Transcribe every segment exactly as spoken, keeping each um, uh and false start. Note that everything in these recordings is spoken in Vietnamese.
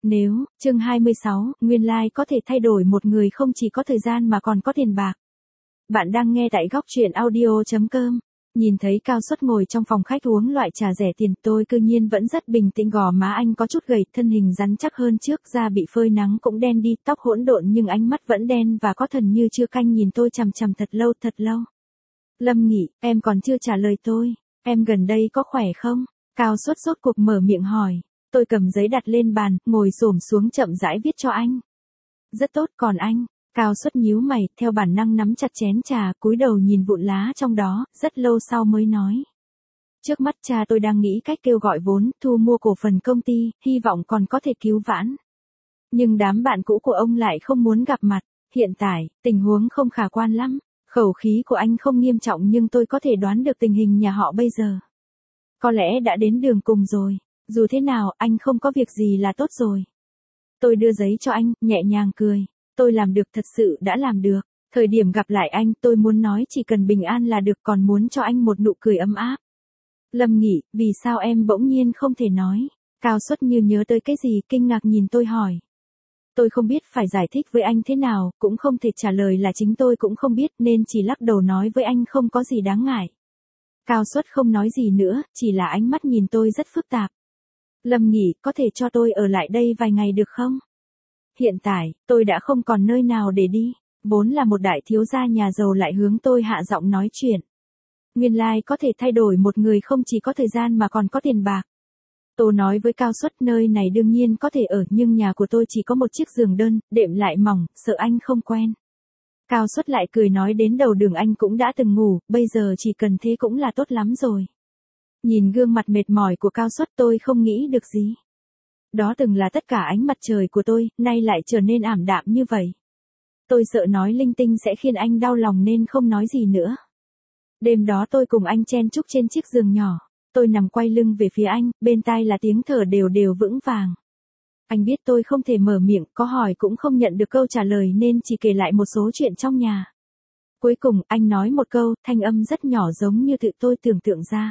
Nếu, chương hai mươi sáu, nguyên lai like có thể thay đổi một người không chỉ có thời gian mà còn có tiền bạc. Bạn đang nghe tại góc truyện audio chấm com. Nhìn thấy Cao Suất ngồi trong phòng khách uống loại trà rẻ tiền, tôi cư nhiên vẫn rất bình tĩnh. Gò má anh có chút gầy, thân hình rắn chắc hơn trước, da bị phơi nắng cũng đen đi, tóc hỗn độn nhưng ánh mắt vẫn đen và có thần như chưa canh, nhìn tôi chằm chằm thật lâu thật lâu. Lâm Nghị, em còn chưa trả lời tôi, em gần đây có khỏe không? Cao Suất rốt cuộc mở miệng hỏi. Tôi cầm giấy đặt lên bàn, ngồi xổm xuống chậm rãi viết cho anh. Rất tốt, còn anh? Cao Suất nhíu mày, theo bản năng nắm chặt chén trà, cúi đầu nhìn vụn lá trong đó, rất lâu sau mới nói. Trước mắt cha tôi đang nghĩ cách kêu gọi vốn, thu mua cổ phần công ty, hy vọng còn có thể cứu vãn. Nhưng đám bạn cũ của ông lại không muốn gặp mặt. Hiện tại, tình huống không khả quan lắm. Khẩu khí của anh không nghiêm trọng nhưng tôi có thể đoán được tình hình nhà họ bây giờ. Có lẽ đã đến đường cùng rồi. Dù thế nào, anh không có việc gì là tốt rồi. Tôi đưa giấy cho anh, nhẹ nhàng cười. Tôi làm được, thật sự đã làm được. Thời điểm gặp lại anh, tôi muốn nói chỉ cần bình an là được, còn muốn cho anh một nụ cười ấm áp. Lâm Nghị, vì sao em bỗng nhiên không thể nói? Cao Suất như nhớ tới cái gì, kinh ngạc nhìn tôi hỏi. Tôi không biết phải giải thích với anh thế nào, cũng không thể trả lời là chính tôi cũng không biết nên chỉ lắc đầu nói với anh không có gì đáng ngại. Cao Suất không nói gì nữa, chỉ là ánh mắt nhìn tôi rất phức tạp. Lâm Nghị, có thể cho tôi ở lại đây vài ngày được không? Hiện tại, tôi đã không còn nơi nào để đi. Vốn là một đại thiếu gia nhà giàu lại hướng tôi hạ giọng nói chuyện. Nguyên lai like có thể thay đổi một người không chỉ có thời gian mà còn có tiền bạc. Tôi nói với Cao Suất, nơi này đương nhiên có thể ở nhưng nhà của tôi chỉ có một chiếc giường đơn, đệm lại mỏng, sợ anh không quen. Cao Suất lại cười nói, đến đầu đường anh cũng đã từng ngủ, bây giờ chỉ cần thế cũng là tốt lắm rồi. Nhìn gương mặt mệt mỏi của Cao Suất tôi không nghĩ được gì. Đó từng là tất cả ánh mặt trời của tôi, nay lại trở nên ảm đạm như vậy. Tôi sợ nói linh tinh sẽ khiến anh đau lòng nên không nói gì nữa. Đêm đó tôi cùng anh chen chúc trên chiếc giường nhỏ. Tôi nằm quay lưng về phía anh, bên tai là tiếng thở đều đều vững vàng. Anh biết tôi không thể mở miệng, có hỏi cũng không nhận được câu trả lời nên chỉ kể lại một số chuyện trong nhà. Cuối cùng, anh nói một câu, thanh âm rất nhỏ giống như tự tôi tưởng tượng ra.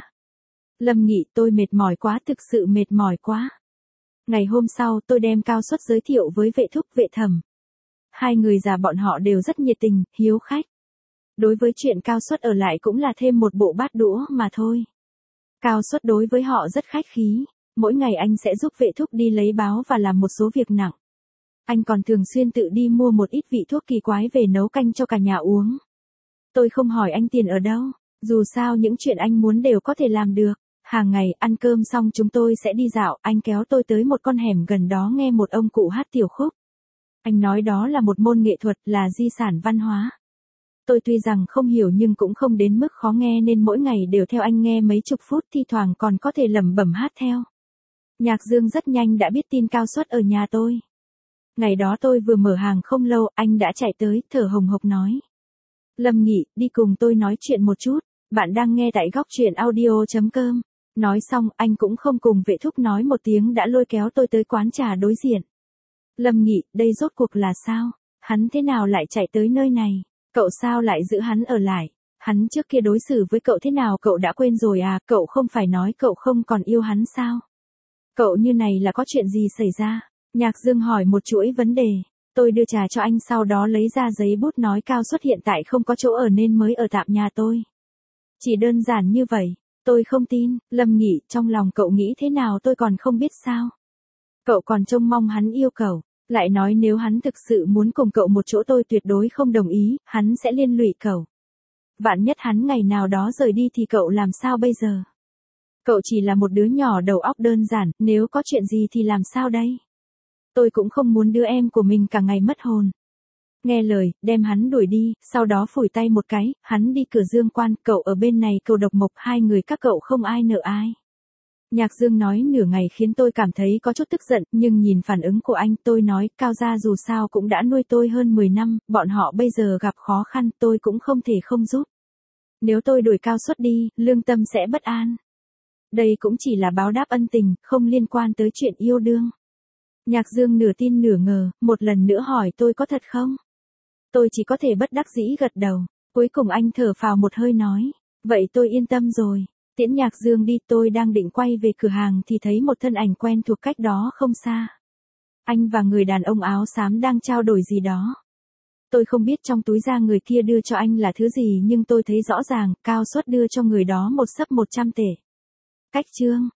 Lâm Nghị, tôi mệt mỏi quá, thực sự mệt mỏi quá. Ngày hôm sau, tôi đem Cao Suất giới thiệu với vệ thúc, vệ thẩm. Hai người già bọn họ đều rất nhiệt tình, hiếu khách. Đối với chuyện Cao Suất ở lại cũng là thêm một bộ bát đũa mà thôi. Cao Suất đối với họ rất khách khí. Mỗi ngày anh sẽ giúp vệ thúc đi lấy báo và làm một số việc nặng. Anh còn thường xuyên tự đi mua một ít vị thuốc kỳ quái về nấu canh cho cả nhà uống. Tôi không hỏi anh tiền ở đâu. Dù sao những chuyện anh muốn đều có thể làm được. Hàng ngày, ăn cơm xong chúng tôi sẽ đi dạo, anh kéo tôi tới một con hẻm gần đó nghe một ông cụ hát tiểu khúc. Anh nói đó là một môn nghệ thuật, là di sản văn hóa. Tôi tuy rằng không hiểu nhưng cũng không đến mức khó nghe nên mỗi ngày đều theo anh nghe mấy chục phút, thi thoảng còn có thể lẩm bẩm hát theo. Nhạc Dương rất nhanh đã biết tin Cao Suất ở nhà tôi. Ngày đó tôi vừa mở hàng không lâu, anh đã chạy tới, thở hồng hộc nói. Lâm Nghị, đi cùng tôi nói chuyện một chút, bạn đang nghe tại góc truyện audio chấm com. Nói xong, anh cũng không cùng vệ thúc nói một tiếng đã lôi kéo tôi tới quán trà đối diện. Lâm Nghị, đây rốt cuộc là sao? Hắn thế nào lại chạy tới nơi này? Cậu sao lại giữ hắn ở lại? Hắn trước kia đối xử với cậu thế nào cậu đã quên rồi à? Cậu không phải nói cậu không còn yêu hắn sao? Cậu như này là có chuyện gì xảy ra? Nhạc Dương hỏi một chuỗi vấn đề. Tôi đưa trà cho anh sau đó lấy ra giấy bút nói Cao Suất hiện tại không có chỗ ở nên mới ở tạm nhà tôi. Chỉ đơn giản như vậy. Tôi không tin. Lâm Nghị, trong lòng cậu nghĩ thế nào tôi còn không biết sao? Cậu còn trông mong hắn yêu cậu, lại nói nếu hắn thực sự muốn cùng cậu một chỗ tôi tuyệt đối không đồng ý, hắn sẽ liên lụy cậu. Vạn nhất hắn ngày nào đó rời đi thì cậu làm sao bây giờ? Cậu chỉ là một đứa nhỏ đầu óc đơn giản, nếu có chuyện gì thì làm sao đây? Tôi cũng không muốn đứa em của mình cả ngày mất hồn. Nghe lời, đem hắn đuổi đi, sau đó phủi tay một cái, hắn đi cửa Dương Quan, cậu ở bên này cầu Độc Mộc, hai người các cậu không ai nợ ai. Nhạc Dương nói nửa ngày khiến tôi cảm thấy có chút tức giận, nhưng nhìn phản ứng của anh tôi nói, Cao gia dù sao cũng đã nuôi tôi hơn mười năm, bọn họ bây giờ gặp khó khăn tôi cũng không thể không giúp. Nếu tôi đuổi Cao Suất đi, lương tâm sẽ bất an. Đây cũng chỉ là báo đáp ân tình, không liên quan tới chuyện yêu đương. Nhạc Dương nửa tin nửa ngờ, một lần nữa hỏi tôi có thật không? Tôi chỉ có thể bất đắc dĩ gật đầu. Cuối cùng anh thở phào một hơi nói. Vậy tôi yên tâm rồi. Tiễn Nhạc Dương đi, tôi đang định quay về cửa hàng thì thấy một thân ảnh quen thuộc cách đó không xa. Anh và người đàn ông áo xám đang trao đổi gì đó. Tôi không biết trong túi da người kia đưa cho anh là thứ gì nhưng tôi thấy rõ ràng, Cao Suất đưa cho người đó một xấp một trăm tệ. Cách chương